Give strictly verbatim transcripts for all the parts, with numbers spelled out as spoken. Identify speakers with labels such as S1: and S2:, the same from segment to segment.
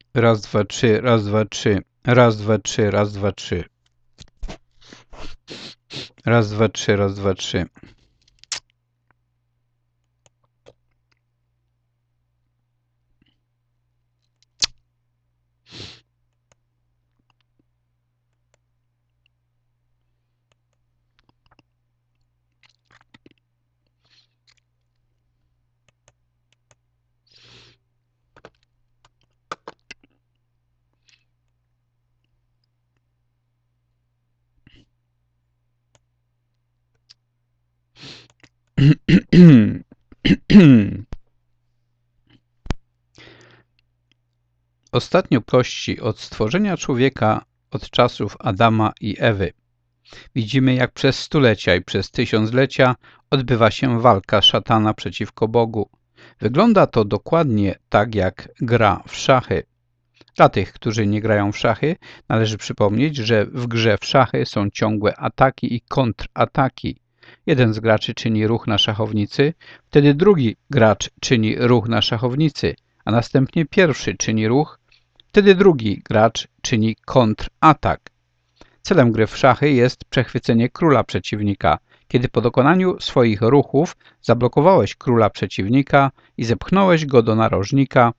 S1: Raz, dwa, trzy, raz, dwa, trzy. Raz, dwa, trzy, raz, dwa, trzy. Raz, dwa, trzy, raz, dwa, trzy. Ostatnio kości od stworzenia człowieka od czasów Adama i Ewy. Widzimy, jak przez stulecia i przez tysiąclecia odbywa się walka szatana przeciwko Bogu. Wygląda to dokładnie tak jak gra w szachy. Dla tych, którzy nie grają w szachy, należy przypomnieć, że w grze w szachy są ciągłe ataki i kontrataki. Jeden z graczy czyni ruch na szachownicy, wtedy drugi gracz czyni ruch na szachownicy, a następnie pierwszy czyni ruch, wtedy drugi gracz czyni kontratak. Celem gry w szachy jest przechwycenie króla przeciwnika. Kiedy po dokonaniu swoich ruchów zablokowałeś króla przeciwnika i zepchnąłeś go do narożnika,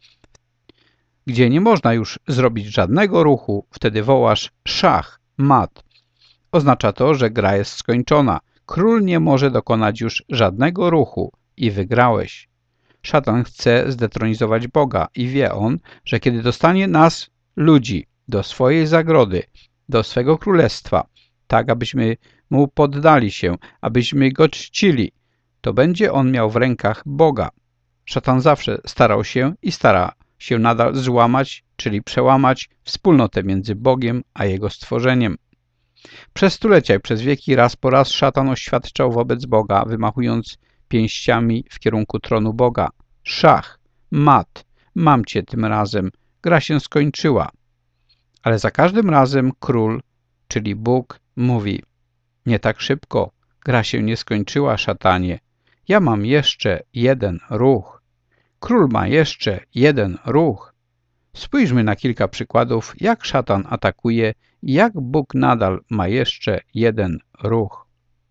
S1: gdzie nie można już zrobić żadnego ruchu, wtedy wołasz szach, mat. Oznacza to, że gra jest skończona. Król nie może dokonać już żadnego ruchu i wygrałeś. Szatan chce zdetronizować Boga i wie on, że kiedy dostanie nas, ludzi, do swojej zagrody, do swego królestwa, tak abyśmy mu poddali się, abyśmy go czcili, to będzie on miał w rękach Boga. Szatan zawsze starał się i stara się nadal złamać, czyli przełamać wspólnotę między Bogiem a Jego stworzeniem. Przez stulecia i przez wieki raz po raz szatan oświadczał wobec Boga, wymachując pięściami w kierunku tronu Boga. Szach, mat, mam cię tym razem, gra się skończyła. Ale za każdym razem król, czyli Bóg, mówi: nie tak szybko, gra się nie skończyła, szatanie. Ja mam jeszcze jeden ruch. Król ma jeszcze jeden ruch. Spójrzmy na kilka przykładów, jak szatan atakuje i jak Bóg nadal ma jeszcze jeden ruch.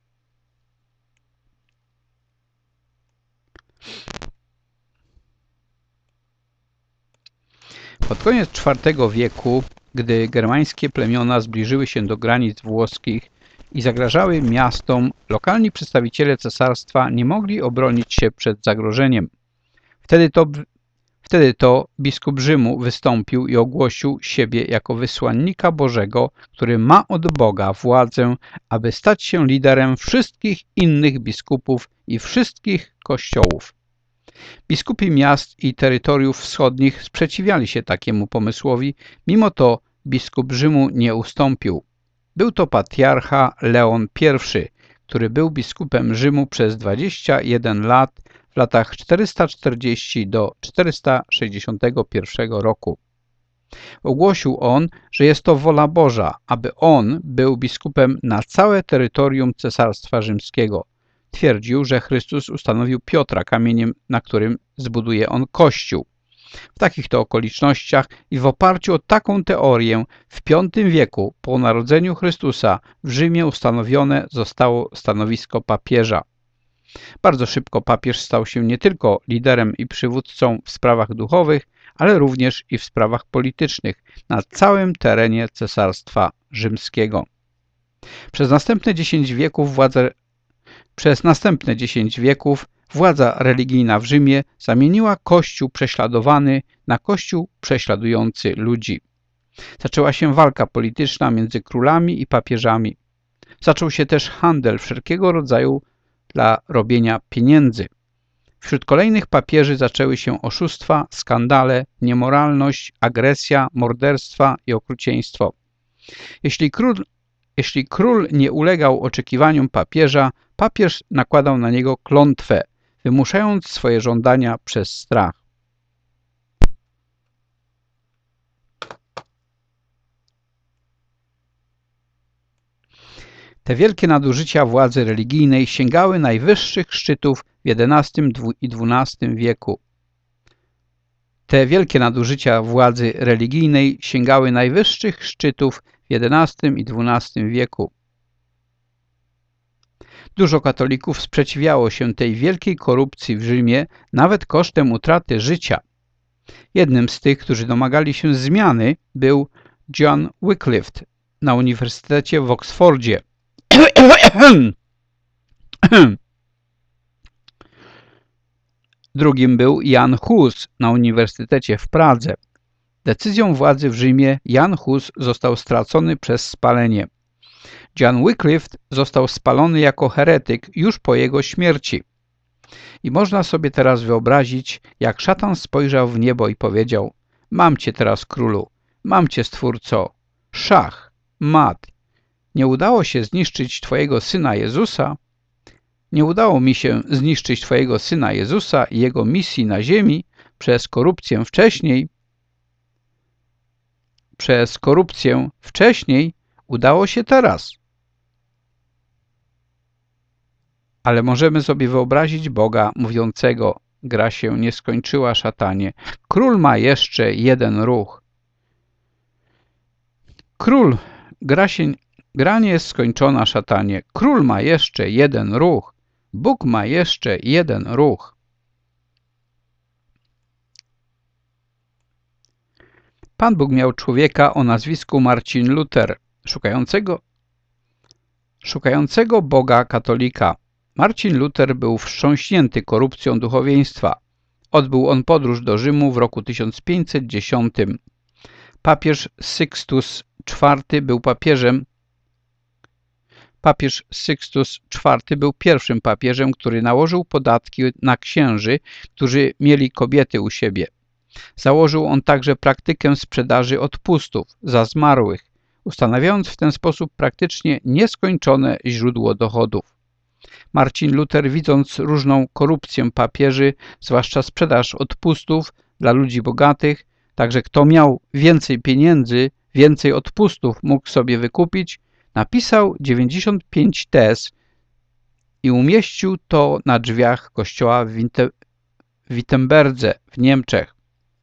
S1: Pod koniec czwartego wieku, gdy germańskie plemiona zbliżyły się do granic włoskich i zagrażały miastom, lokalni przedstawiciele cesarstwa nie mogli obronić się przed zagrożeniem. Wtedy to, wtedy to biskup Rzymu wystąpił i ogłosił siebie jako wysłannika Bożego, który ma od Boga władzę, aby stać się liderem wszystkich innych biskupów i wszystkich kościołów. Biskupi miast i terytoriów wschodnich sprzeciwiali się takiemu pomysłowi, mimo to biskup Rzymu nie ustąpił. Był to patriarcha Leon I, który był biskupem Rzymu przez dwadzieścia jeden lat w latach czterysta czterdziestego do czterysta sześćdziesiątego pierwszego roku. Ogłosił on, że jest to wola Boża, aby on był biskupem na całe terytorium Cesarstwa Rzymskiego. Twierdził, że Chrystus ustanowił Piotra kamieniem, na którym zbuduje on Kościół. W takich to okolicznościach i w oparciu o taką teorię w piątym wieku po narodzeniu Chrystusa w Rzymie ustanowione zostało stanowisko papieża. Bardzo szybko papież stał się nie tylko liderem i przywódcą w sprawach duchowych, ale również i w sprawach politycznych na całym terenie Cesarstwa Rzymskiego. Przez następne dziesięć wieków władzę Przez następne dziesięć wieków władza religijna w Rzymie zamieniła Kościół prześladowany na Kościół prześladujący ludzi. Zaczęła się walka polityczna między królami i papieżami. Zaczął się też handel wszelkiego rodzaju dla robienia pieniędzy. Wśród kolejnych papieży zaczęły się oszustwa, skandale, niemoralność, agresja, morderstwa i okrucieństwo. Jeśli król Jeśli król nie ulegał oczekiwaniom papieża, papież nakładał na niego klątwę, wymuszając swoje żądania przez strach. Te wielkie nadużycia władzy religijnej sięgały najwyższych szczytów w jedenastym i dwunastym wieku. Te wielkie nadużycia władzy religijnej sięgały najwyższych szczytów w jedenastym i dwunastym wieku. Dużo katolików sprzeciwiało się tej wielkiej korupcji w Rzymie, nawet kosztem utraty życia. Jednym z tych, którzy domagali się zmiany, był John Wycliffe na Uniwersytecie w Oksfordzie. Drugim był Jan Hus na Uniwersytecie w Pradze. Decyzją władzy w Rzymie Jan Hus został stracony przez spalenie. John Wycliffe został spalony jako heretyk już po jego śmierci. I można sobie teraz wyobrazić, jak szatan spojrzał w niebo i powiedział: mam cię teraz, królu, mam cię, stwórco, szach, mat. Nie udało się zniszczyć twojego syna Jezusa? Nie udało mi się zniszczyć twojego syna Jezusa i jego misji na ziemi przez korupcję wcześniej. Przez korupcję wcześniej udało się teraz. Ale możemy sobie wyobrazić Boga mówiącego: gra się nie skończyła, szatanie. Król ma jeszcze jeden ruch. Król, gra się, gra nie jest skończona, szatanie. Król ma jeszcze jeden ruch. Bóg ma jeszcze jeden ruch. Pan Bóg miał człowieka o nazwisku Marcin Luther, szukającego, szukającego Boga katolika. Marcin Luther był wstrząśnięty korupcją duchowieństwa. Odbył on podróż do Rzymu w roku tysiąc pięćset dziesiątym. Papież Sykstus czwarty był papieżem. Papież Sykstus czwarty był pierwszym papieżem, który nałożył podatki na księży, którzy mieli kobiety u siebie. Założył on także praktykę sprzedaży odpustów za zmarłych, ustanawiając w ten sposób praktycznie nieskończone źródło dochodów. Marcin Luther, widząc różną korupcję papieży, zwłaszcza sprzedaż odpustów dla ludzi bogatych, także kto miał więcej pieniędzy, więcej odpustów mógł sobie wykupić, napisał dziewięćdziesiąt pięć tez i umieścił to na drzwiach kościoła w Wittenberdze w Niemczech.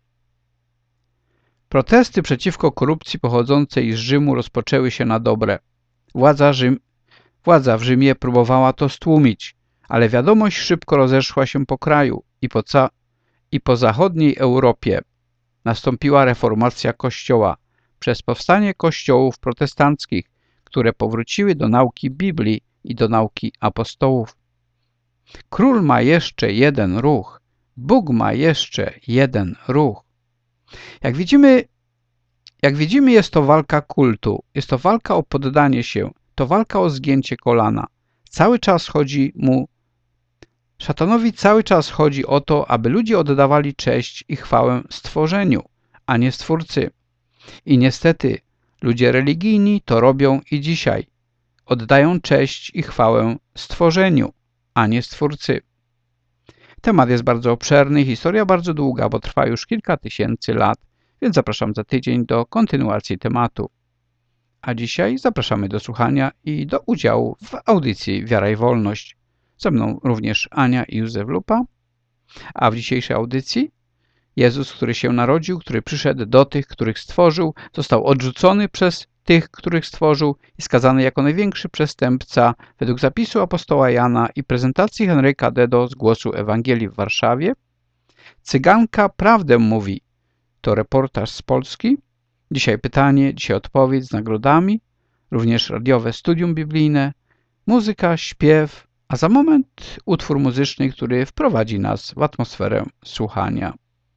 S1: Protesty przeciwko korupcji pochodzącej z Rzymu rozpoczęły się na dobre. Władza, Rzym, władza w Rzymie próbowała to stłumić, ale wiadomość szybko rozeszła się po kraju i po, ca i po zachodniej Europie. Nastąpiła reformacja Kościoła przez powstanie kościołów protestanckich, które powróciły do nauki Biblii i do nauki apostołów. Król ma jeszcze jeden ruch. Bóg ma jeszcze jeden ruch. Jak widzimy, jak widzimy, jest to walka kultu. Jest to walka o poddanie się. To walka o zgięcie kolana. Cały czas chodzi mu, szatanowi cały czas chodzi o to, aby ludzie oddawali cześć i chwałę stworzeniu, a nie Stwórcy. I niestety ludzie religijni to robią i dzisiaj. Oddają cześć i chwałę stworzeniu, a nie Stwórcy. Temat jest bardzo obszerny, historia bardzo długa, bo trwa już kilka tysięcy lat, więc zapraszam za tydzień do kontynuacji tematu. A dzisiaj zapraszamy do słuchania i do udziału w audycji Wiara i Wolność. Ze mną również Ania i Józef Lupa. A w dzisiejszej audycji Jezus, który się narodził, który przyszedł do tych, których stworzył, został odrzucony przez tych, których stworzył i skazany jako największy przestępca według zapisu apostoła Jana i prezentacji Henryka Dedo z Głosu Ewangelii w Warszawie. Cyganka prawdę mówi. To reportaż z Polski. Dzisiaj pytanie, dzisiaj odpowiedź z nagrodami, również radiowe studium biblijne, muzyka, śpiew, a za moment utwór muzyczny, który wprowadzi nas w atmosferę słuchania.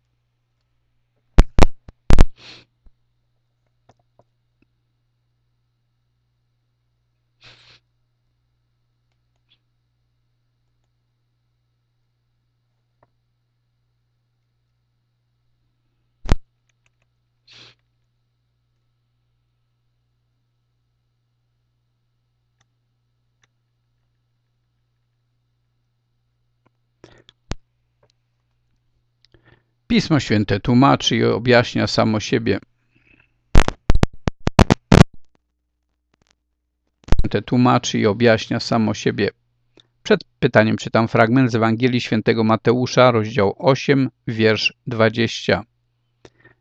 S1: Pismo Święte tłumaczy i objaśnia samo siebie. Święte tłumaczy i objaśnia samo siebie. Przed pytaniem czytam fragment z Ewangelii Świętego Mateusza, rozdział osiem, wiersz dwudziesty.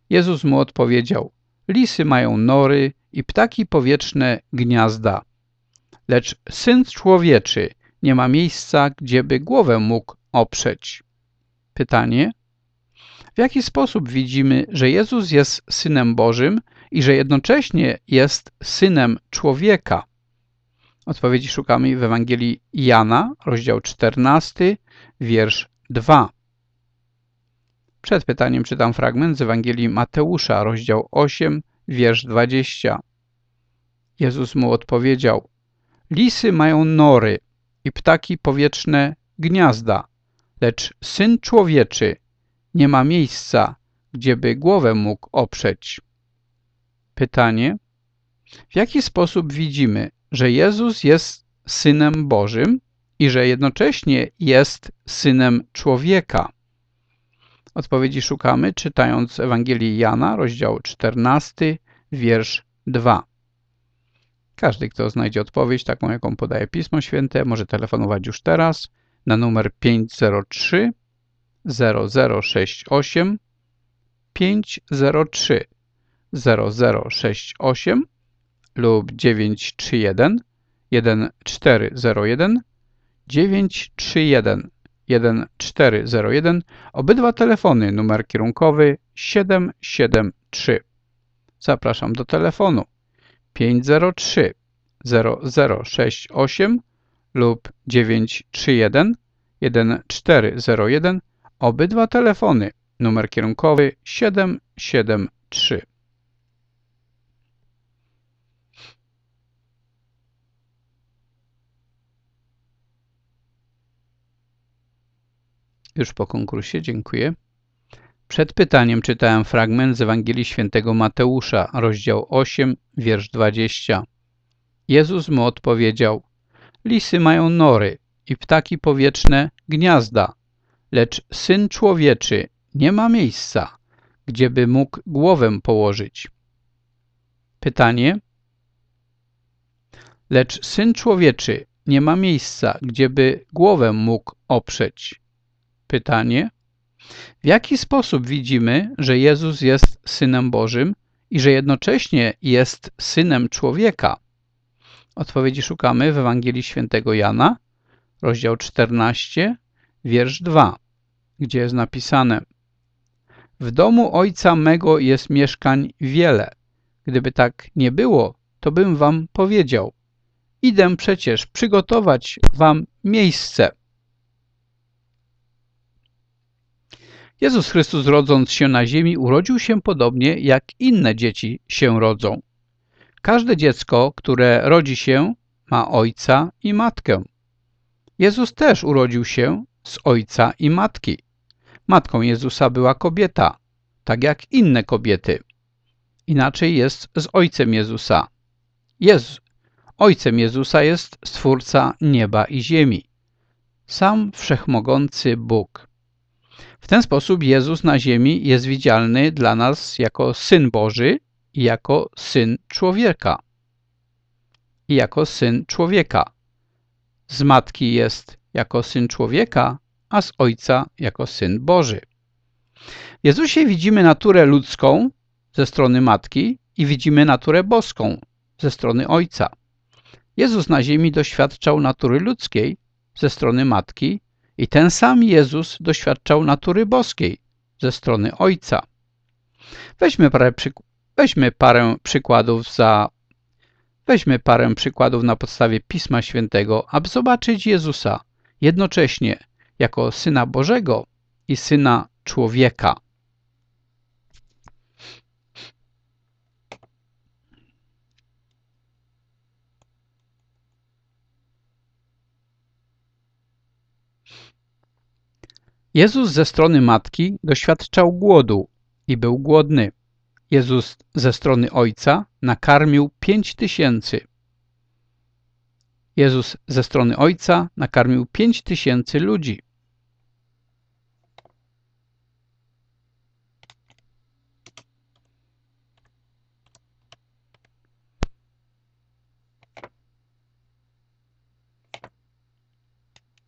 S1: Jezus mu odpowiedział: lisy mają nory i ptaki powietrzne gniazda, lecz Syn Człowieczy nie ma miejsca, gdzieby głowę mógł oprzeć. Pytanie: w jaki sposób widzimy, że Jezus jest Synem Bożym i że jednocześnie jest Synem Człowieka? Odpowiedzi szukamy w Ewangelii Jana, rozdział czternasty, wiersz dwa. Przed pytaniem czytam fragment z Ewangelii Mateusza, rozdział osiem, wiersz dwadzieścia. Jezus mu odpowiedział: lisy mają nory i ptaki powietrzne gniazda, lecz Syn Człowieczy nie ma miejsca, gdzieby głowę mógł oprzeć. Pytanie: w jaki sposób widzimy, że Jezus jest Synem Bożym i że jednocześnie jest Synem Człowieka? Odpowiedzi szukamy czytając Ewangelię Jana, rozdział czternasty, wiersz dwa. Każdy, kto znajdzie odpowiedź taką, jaką podaje Pismo Święte, może telefonować już teraz na numer pięć zero trzy, zero zero sześć osiem, pięć zero trzy, zero zero sześć osiem lub dziewięć trzy jeden, jeden cztery zero jeden, dziewięć trzy jeden, jeden cztery zero jeden. Obydwa telefony, numer kierunkowy siedem siedem trzy. Zapraszam do telefonu pięć zero trzy, zero zero sześć osiem lub dziewięć trzy jeden, jeden cztery zero jeden. Obydwa telefony, numer kierunkowy siedem siedem trzy. Już po konkursie, dziękuję. Przed pytaniem czytałem fragment z Ewangelii Świętego Mateusza, rozdział osiem, wiersz dwadzieścia. Jezus mu odpowiedział: lisy mają nory i ptaki powietrzne gniazda, lecz Syn Człowieczy nie ma miejsca, gdzieby mógł głowę położyć. Pytanie: lecz Syn Człowieczy nie ma miejsca, gdzieby głowę mógł oprzeć. Pytanie: w jaki sposób widzimy, że Jezus jest Synem Bożym i że jednocześnie jest Synem Człowieka? Odpowiedzi szukamy w Ewangelii Świętego Jana, rozdział czternasty, wiersz dwa, gdzie jest napisane: w domu Ojca mego jest mieszkań wiele. Gdyby tak nie było, to bym wam powiedział: idę przecież przygotować wam miejsce. Jezus Chrystus, rodząc się na ziemi, urodził się podobnie, jak inne dzieci się rodzą. Każde dziecko, które rodzi się, ma ojca i matkę. Jezus też urodził się z ojca i matki. Matką Jezusa była kobieta, tak jak inne kobiety. Inaczej jest z ojcem Jezusa. Jezus, ojcem Jezusa jest Stwórca nieba i ziemi, sam Wszechmogący Bóg. W ten sposób Jezus na ziemi jest widzialny dla nas jako Syn Boży i jako Syn Człowieka. I jako Syn Człowieka. Z matki jest jako Syn Człowieka, a z Ojca jako Syn Boży. W Jezusie widzimy naturę ludzką ze strony matki i widzimy naturę boską ze strony Ojca. Jezus na ziemi doświadczał natury ludzkiej ze strony matki i ten sam Jezus doświadczał natury boskiej ze strony Ojca. Weźmy parę, przyk weźmy parę przykładów za weźmy parę przykładów na podstawie Pisma Świętego, aby zobaczyć Jezusa jednocześnie jako Syna Bożego i Syna Człowieka. Jezus ze strony matki doświadczał głodu i był głodny. Jezus ze strony Ojca nakarmił pięć tysięcy. Jezus ze strony Ojca nakarmił pięć tysięcy ludzi.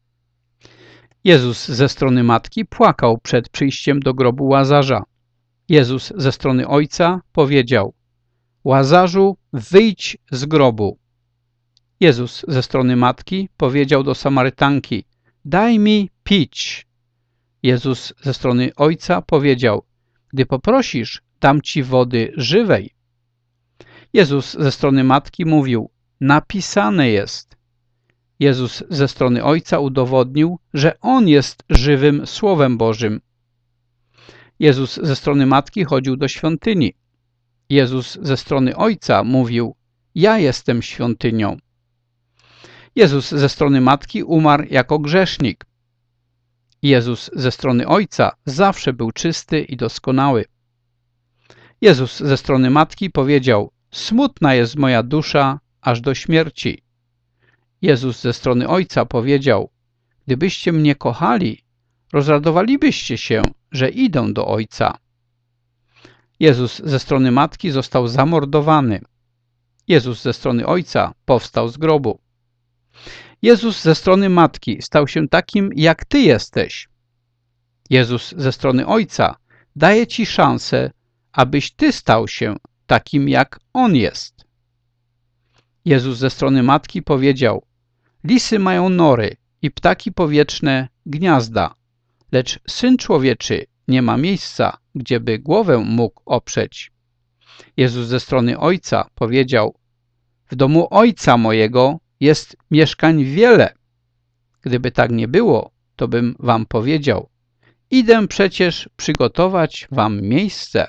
S1: Jezus ze strony matki płakał przed przyjściem do grobu Łazarza. Jezus ze strony Ojca powiedział: Łazarzu, wyjdź z grobu. Jezus ze strony Matki powiedział do Samarytanki: Daj mi pić. Jezus ze strony Ojca powiedział: Gdy poprosisz, dam ci wody żywej. Jezus ze strony Matki mówił: Napisane jest. Jezus ze strony Ojca udowodnił, że On jest żywym Słowem Bożym. Jezus ze strony Matki chodził do świątyni. Jezus ze strony Ojca mówił: Ja jestem świątynią. Jezus ze strony Matki umarł jako grzesznik. Jezus ze strony Ojca zawsze był czysty i doskonały. Jezus ze strony Matki powiedział: Smutna jest moja dusza aż do śmierci. Jezus ze strony Ojca powiedział: Gdybyście mnie kochali, rozradowalibyście się, że idę do Ojca. Jezus ze strony Matki został zamordowany. Jezus ze strony Ojca powstał z grobu. Jezus ze strony Matki stał się takim, jak ty jesteś. Jezus ze strony Ojca daje ci szansę, abyś ty stał się takim, jak On jest. Jezus ze strony Matki powiedział: Lisy mają nory i ptaki powietrzne gniazda, lecz Syn Człowieczy nie ma miejsca, gdzieby głowę mógł oprzeć. Jezus ze strony Ojca powiedział: W domu Ojca mojego jest mieszkań wiele. Gdyby tak nie było, to bym wam powiedział: Idę przecież przygotować wam miejsce.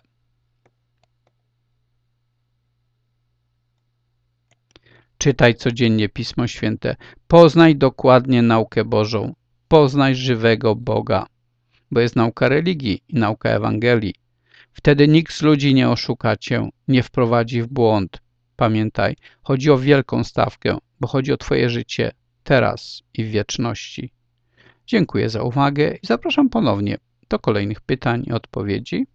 S1: Czytaj codziennie Pismo Święte. Poznaj dokładnie naukę Bożą. Poznaj żywego Boga, bo jest nauka religii i nauka Ewangelii. Wtedy nikt z ludzi nie oszuka cię, nie wprowadzi w błąd. Pamiętaj, chodzi o wielką stawkę, bo chodzi o twoje życie teraz i w wieczności. Dziękuję za uwagę i zapraszam ponownie do kolejnych pytań i odpowiedzi.